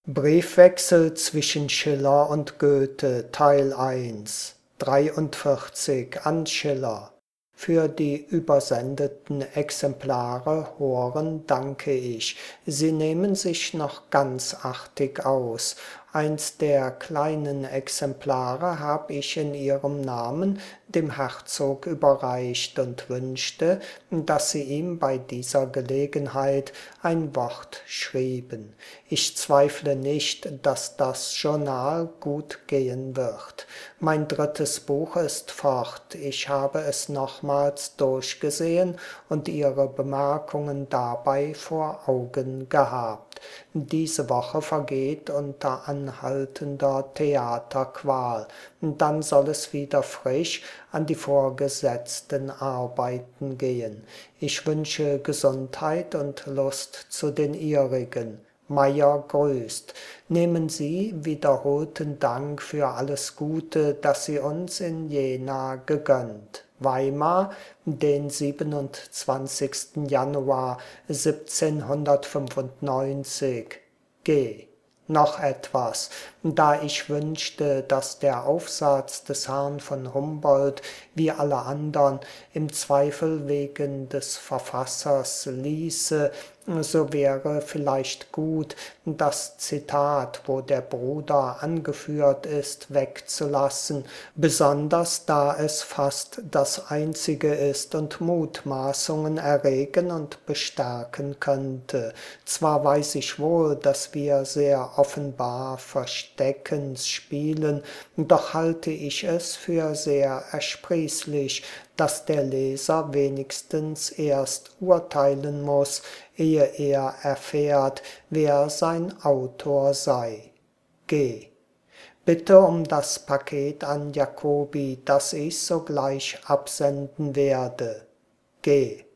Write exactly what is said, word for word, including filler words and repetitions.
Briefwechsel zwischen Schiller und Goethe, Teil eins, dreiundvierzig an Schiller. Für die übersendeten Exemplare Horen danke ich. Sie nehmen sich noch ganz artig aus. Eins der kleinen Exemplare hab ich in Ihrem Namen dem Herzog überreicht und wünschte, dass Sie ihm bei dieser Gelegenheit ein Wort schrieben. Ich zweifle nicht, dass das Journal gut gehen wird. Mein drittes Buch ist fort, ich habe es nochmals durchgesehen und Ihre Bemerkungen dabei vor Augen gehabt. Diese Woche vergeht unter anhaltender Theaterqual, dann soll es wieder frisch an die vorgesetzten Arbeiten gehen. Ich wünsche Gesundheit und Lust zu den Ihrigen. Meyer grüßt. Nehmen Sie wiederholten Dank für alles Gute, das Sie uns in Jena gegönnt. Weimar, den siebenundzwanzigsten Januar siebzehnhundertfünfundneunzig. G. Noch etwas, da ich wünschte, dass der Aufsatz des Herrn von Humboldt, wie alle andern, im Zweifel wegen des Verfassers ließe, so wäre vielleicht gut, das Zitat, wo der Bruder angeführt ist, wegzulassen, besonders da es fast das einzige ist und Mutmaßungen erregen und bestärken könnte. Zwar weiß ich wohl, dass wir sehr offenbar Versteckens spielen, doch halte ich es für sehr ersprießlich, dass der Leser wenigstens erst urteilen muss, ehe er erfährt, wer sein Autor sei. G. Bitte um das Paket an Jacobi, das ich sogleich absenden werde. G.